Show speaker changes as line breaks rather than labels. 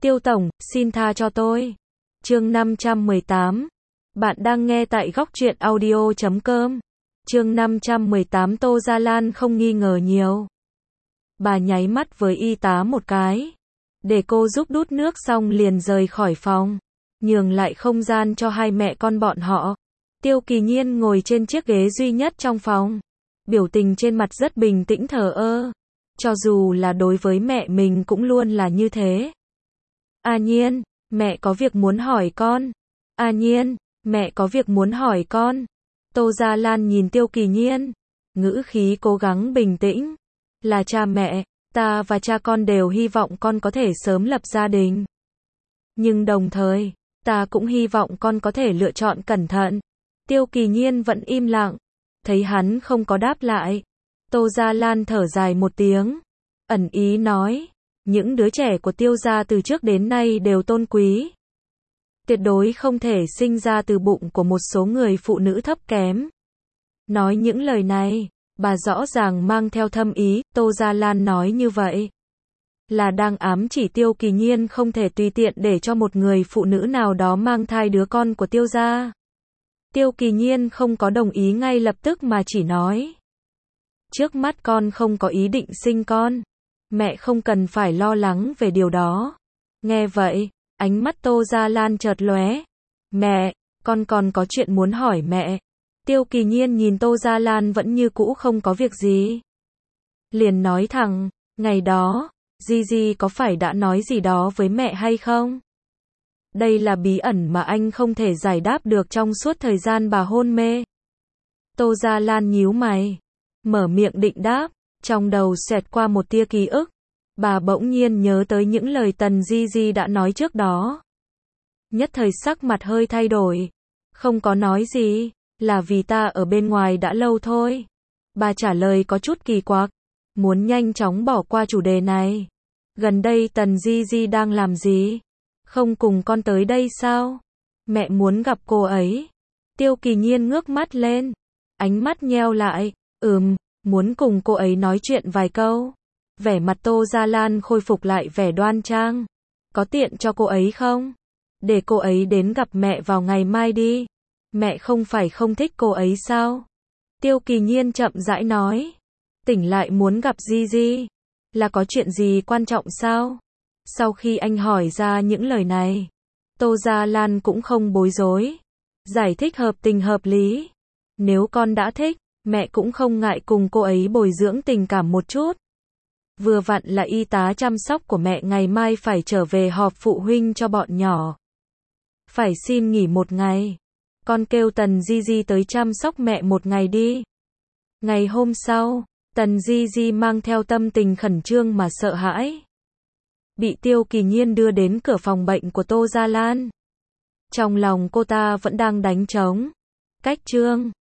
Tiêu tổng, xin tha cho tôi. Chương 518. Bạn đang nghe tại góc truyện audio.com. Chương 518. Tô Gia Lan không nghi ngờ nhiều. Bà nháy mắt với y tá một cái, để cô giúp đút nước xong liền rời khỏi phòng, nhường lại không gian cho hai mẹ con bọn họ. Tiêu Kỳ Nhiên ngồi trên chiếc ghế duy nhất trong phòng, biểu tình trên mặt rất bình tĩnh thờ ơ. Cho dù là đối với mẹ mình cũng luôn là như thế. A Nhiên, mẹ có việc muốn hỏi con. A Nhiên, mẹ có việc muốn hỏi con. Tô Gia Lan nhìn Tiêu Kỳ Nhiên, ngữ khí cố gắng bình tĩnh. Là cha mẹ, ta và cha con đều hy vọng con có thể sớm lập gia đình. Nhưng đồng thời, ta cũng hy vọng con có thể lựa chọn cẩn thận. Tiêu Kỳ Nhiên vẫn im lặng, thấy hắn không có đáp lại. Tô Gia Lan thở dài một tiếng, ẩn ý nói, những đứa trẻ của Tiêu gia từ trước đến nay đều tôn quý. Tuyệt đối không thể sinh ra từ bụng của một số người phụ nữ thấp kém. Nói những lời này, bà rõ ràng mang theo thâm ý. Tô Gia Lan nói như vậy là đang ám chỉ Tiêu Kỳ Nhiên không thể tùy tiện để cho một người phụ nữ nào đó mang thai đứa con của Tiêu gia. Tiêu Kỳ Nhiên không có đồng ý ngay lập tức mà chỉ nói, trước mắt con không có ý định sinh con, mẹ không cần phải lo lắng về điều đó. Nghe vậy, ánh mắt Tô Gia Lan chợt lóe. Mẹ, con còn có chuyện muốn hỏi mẹ. Tiêu Kỳ Nhiên nhìn Tô Gia Lan vẫn như cũ không có việc gì, liền nói thẳng, ngày đó, Gigi có phải đã nói gì đó với mẹ hay không? Đây là bí ẩn mà anh không thể giải đáp được trong suốt thời gian bà hôn mê. Tô Gia Lan nhíu mày, mở miệng định đáp, trong đầu xẹt qua một tia ký ức. Bà bỗng nhiên nhớ tới những lời Tần Gigi đã nói trước đó. Nhất thời sắc mặt hơi thay đổi. Không có nói gì, là vì ta ở bên ngoài đã lâu thôi. Bà trả lời có chút kỳ quặc, muốn nhanh chóng bỏ qua chủ đề này. Gần đây Tần Gigi đang làm gì? Không cùng con tới đây sao? Mẹ muốn gặp cô ấy. Tiêu Kỳ Nhiên ngước mắt lên, ánh mắt nheo lại, muốn cùng cô ấy nói chuyện vài câu. Vẻ mặt Tô Gia Lan khôi phục lại vẻ đoan trang. Có tiện cho cô ấy không? Để cô ấy đến gặp mẹ vào ngày mai đi. Mẹ không phải không thích cô ấy sao? Tiêu Kỳ Nhiên chậm rãi nói. Tỉnh lại muốn gặp Gigi, là có chuyện gì quan trọng sao? Sau khi anh hỏi ra những lời này, Tô Gia Lan cũng không bối rối, giải thích hợp tình hợp lý. Nếu con đã thích, mẹ cũng không ngại cùng cô ấy bồi dưỡng tình cảm một chút. Vừa vặn là y tá chăm sóc của mẹ ngày mai phải trở về họp phụ huynh cho bọn nhỏ, phải xin nghỉ một ngày. Con kêu Tần Gigi tới chăm sóc mẹ một ngày đi. Ngày hôm sau, Tần Gigi mang theo tâm tình khẩn trương mà sợ hãi, bị Tiêu Kỳ Nhiên đưa đến cửa phòng bệnh của Tô Gia Lan. Trong lòng cô ta vẫn đang đánh trống. Cách chương